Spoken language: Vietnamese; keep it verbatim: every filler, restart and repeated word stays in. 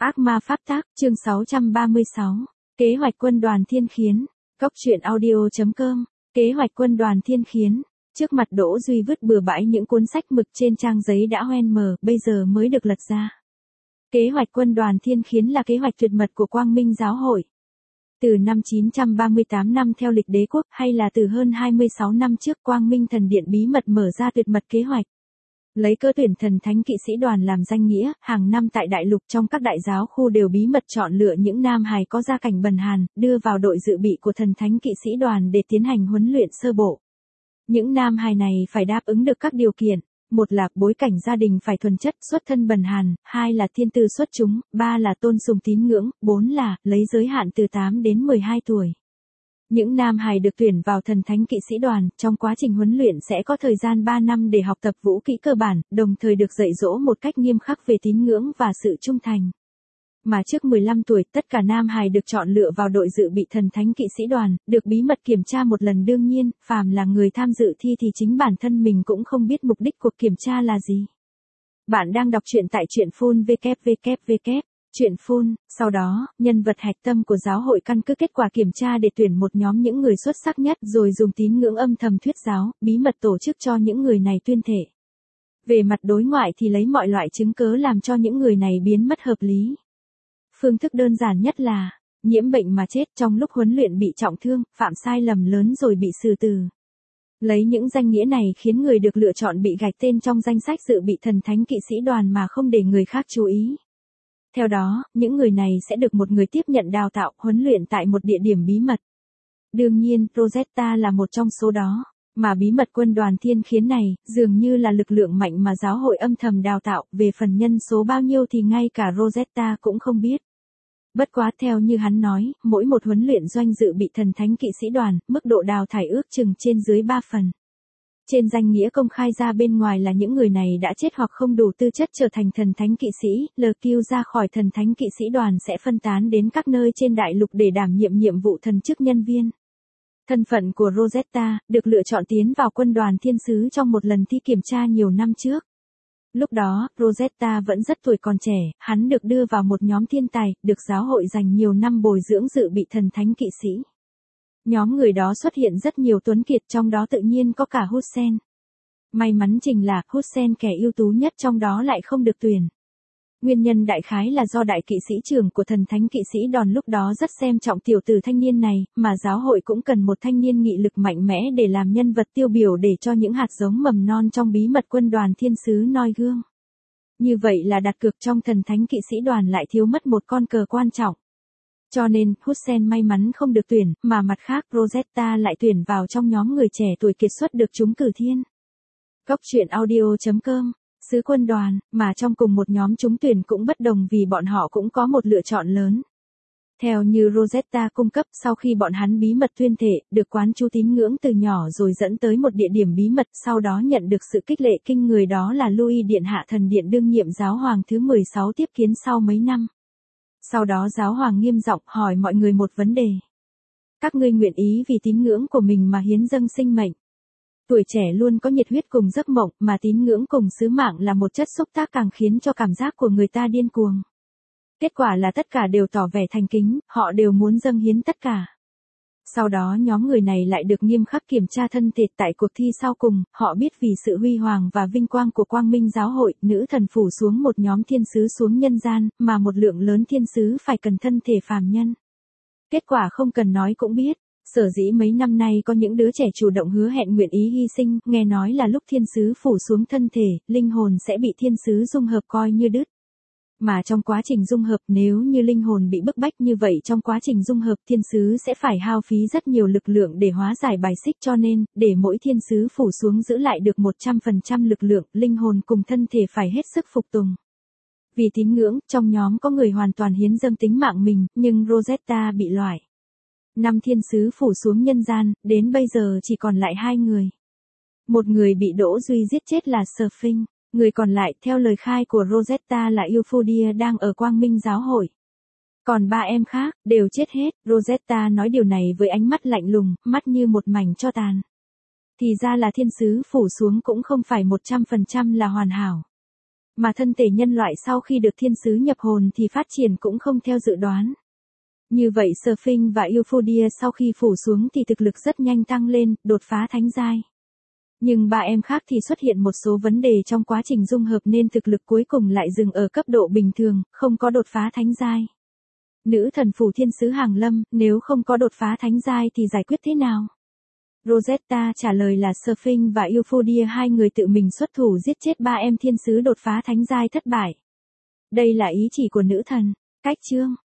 Ác ma pháp tác, chương sáu trăm ba mươi sáu. Kế hoạch quân đoàn thiên khiến. Cốc truyện audio chấm com. Kế hoạch quân đoàn thiên khiến. Trước mặt Đỗ Duy vứt bừa bãi những cuốn sách mực trên trang giấy đã hoen mờ, bây giờ mới được lật ra. Kế hoạch quân đoàn thiên khiến là kế hoạch tuyệt mật của Quang Minh giáo hội. Từ năm chín trăm ba mươi tám năm theo lịch đế quốc hay là từ hơn hai mươi sáu năm trước, Quang Minh thần điện bí mật mở ra tuyệt mật kế hoạch. Lấy cơ tuyển thần thánh kỵ sĩ đoàn làm danh nghĩa, hàng năm tại đại lục trong các đại giáo khu đều bí mật chọn lựa những nam hài có gia cảnh bần hàn, đưa vào đội dự bị của thần thánh kỵ sĩ đoàn để tiến hành huấn luyện sơ bộ. Những nam hài này phải đáp ứng được các điều kiện. Một là bối cảnh gia đình phải thuần chất, xuất thân bần hàn, hai là thiên tư xuất chúng, ba là tôn sùng tín ngưỡng, bốn là lấy giới hạn từ tám đến mười hai tuổi. Những nam hài được tuyển vào thần thánh kỵ sĩ đoàn, trong quá trình huấn luyện sẽ có thời gian ba năm để học tập vũ kỹ cơ bản, đồng thời được dạy dỗ một cách nghiêm khắc về tín ngưỡng và sự trung thành. Mà trước mười lăm tuổi, tất cả nam hài được chọn lựa vào đội dự bị thần thánh kỵ sĩ đoàn, được bí mật kiểm tra một lần. Đương nhiên, phàm là người tham dự thi thì chính bản thân mình cũng không biết mục đích cuộc kiểm tra là gì. Bạn đang đọc truyện tại truyện phun vê vê vê vê. Truyện phun, sau đó, nhân vật hạch tâm của giáo hội căn cứ kết quả kiểm tra để tuyển một nhóm những người xuất sắc nhất, rồi dùng tín ngưỡng âm thầm thuyết giáo, bí mật tổ chức cho những người này tuyên thể. Về mặt đối ngoại thì lấy mọi loại chứng cớ làm cho những người này biến mất hợp lý. Phương thức đơn giản nhất là nhiễm bệnh mà chết, trong lúc huấn luyện bị trọng thương, phạm sai lầm lớn rồi bị xử tử. Lấy những danh nghĩa này khiến người được lựa chọn bị gạch tên trong danh sách dự bị thần thánh kỵ sĩ đoàn mà không để người khác chú ý. Theo đó, những người này sẽ được một người tiếp nhận đào tạo, huấn luyện tại một địa điểm bí mật. Đương nhiên, Rosetta là một trong số đó. Mà bí mật quân đoàn thiên khiến này, dường như là lực lượng mạnh mà giáo hội âm thầm đào tạo, về phần nhân số bao nhiêu thì ngay cả Rosetta cũng không biết. Bất quá theo như hắn nói, mỗi một huấn luyện doanh dự bị thần thánh kỵ sĩ đoàn, mức độ đào thải ước chừng trên dưới ba phần. Trên danh nghĩa công khai ra bên ngoài là những người này đã chết hoặc không đủ tư chất trở thành thần thánh kỵ sĩ, lờ kiu ra khỏi thần thánh kỵ sĩ đoàn sẽ phân tán đến các nơi trên đại lục để đảm nhiệm nhiệm vụ thần chức nhân viên. Thân phận của Rosetta được lựa chọn tiến vào quân đoàn thiên sứ trong một lần thi kiểm tra nhiều năm trước. Lúc đó, Rosetta vẫn rất tuổi còn trẻ, hắn được đưa vào một nhóm thiên tài, được giáo hội dành nhiều năm bồi dưỡng dự bị thần thánh kỵ sĩ. Nhóm người đó xuất hiện rất nhiều tuấn kiệt, trong đó tự nhiên có cả Hussein. May mắn trình là Hussein kẻ ưu tú nhất trong đó lại không được tuyển. Nguyên nhân đại khái là do đại kỵ sĩ trưởng của thần thánh kỵ sĩ đoàn lúc đó rất xem trọng tiểu tử thanh niên này, mà giáo hội cũng cần một thanh niên nghị lực mạnh mẽ để làm nhân vật tiêu biểu để cho những hạt giống mầm non trong bí mật quân đoàn thiên sứ noi gương. Như vậy là đặt cược trong thần thánh kỵ sĩ đoàn lại thiếu mất một con cờ quan trọng. Cho nên, Hussein may mắn không được tuyển, mà mặt khác Rosetta lại tuyển vào trong nhóm người trẻ tuổi kiệt xuất được trúng cử thiên. Cốc truyện audio chấm com. Sứ quân đoàn, mà trong cùng một nhóm trúng tuyển cũng bất đồng vì bọn họ cũng có một lựa chọn lớn. Theo như Rosetta cung cấp, sau khi bọn hắn bí mật tuyên thệ, được quán chú tín ngưỡng từ nhỏ rồi dẫn tới một địa điểm bí mật, sau đó nhận được sự kích lệ kinh người, đó là Louis Điện Hạ thần điện đương nhiệm giáo hoàng thứ mười sáu tiếp kiến sau mấy năm. Sau đó giáo hoàng nghiêm giọng hỏi mọi người một vấn đề. Các ngươi nguyện ý vì tín ngưỡng của mình mà hiến dâng sinh mệnh. Tuổi trẻ luôn có nhiệt huyết cùng giấc mộng, mà tín ngưỡng cùng sứ mạng là một chất xúc tác càng khiến cho cảm giác của người ta điên cuồng. Kết quả là tất cả đều tỏ vẻ thành kính, họ đều muốn dâng hiến tất cả. Sau đó nhóm người này lại được nghiêm khắc kiểm tra thân thể tại cuộc thi sau cùng, họ biết vì sự huy hoàng và vinh quang của Quang Minh giáo hội, nữ thần phủ xuống một nhóm thiên sứ xuống nhân gian, mà một lượng lớn thiên sứ phải cần thân thể phàm nhân. Kết quả không cần nói cũng biết. Sở dĩ mấy năm nay có những đứa trẻ chủ động hứa hẹn nguyện ý hy sinh, nghe nói là lúc thiên sứ phủ xuống thân thể, linh hồn sẽ bị thiên sứ dung hợp coi như đứt. Mà trong quá trình dung hợp, nếu như linh hồn bị bức bách như vậy, trong quá trình dung hợp thiên sứ sẽ phải hao phí rất nhiều lực lượng để hóa giải bài xích, cho nên, để mỗi thiên sứ phủ xuống giữ lại được một trăm phần trăm lực lượng, linh hồn cùng thân thể phải hết sức phục tùng. Vì tín ngưỡng, trong nhóm có người hoàn toàn hiến dâng tính mạng mình, nhưng Rosetta bị loại. Năm thiên sứ phủ xuống nhân gian, đến bây giờ chỉ còn lại hai người. Một người bị Đỗ Duy giết chết là Surfing, người còn lại theo lời khai của Rosetta là Euphodia đang ở Quang Minh giáo hội. Còn ba em khác, đều chết hết, Rosetta nói điều này với ánh mắt lạnh lùng, mắt như một mảnh tro tàn. Thì ra là thiên sứ phủ xuống cũng không phải một trăm phần trăm là hoàn hảo. Mà thân thể nhân loại sau khi được thiên sứ nhập hồn thì phát triển cũng không theo dự đoán. Như vậy Sphinx và Euphoria sau khi phủ xuống thì thực lực rất nhanh tăng lên, đột phá thánh giai. Nhưng ba em khác thì xuất hiện một số vấn đề trong quá trình dung hợp nên thực lực cuối cùng lại dừng ở cấp độ bình thường, không có đột phá thánh giai. Nữ thần phủ thiên sứ Hàng Lâm, nếu không có đột phá thánh giai thì giải quyết thế nào? Rosetta trả lời là Sphinx và Euphoria hai người tự mình xuất thủ giết chết ba em thiên sứ đột phá thánh giai thất bại. Đây là ý chỉ của nữ thần. Cách chương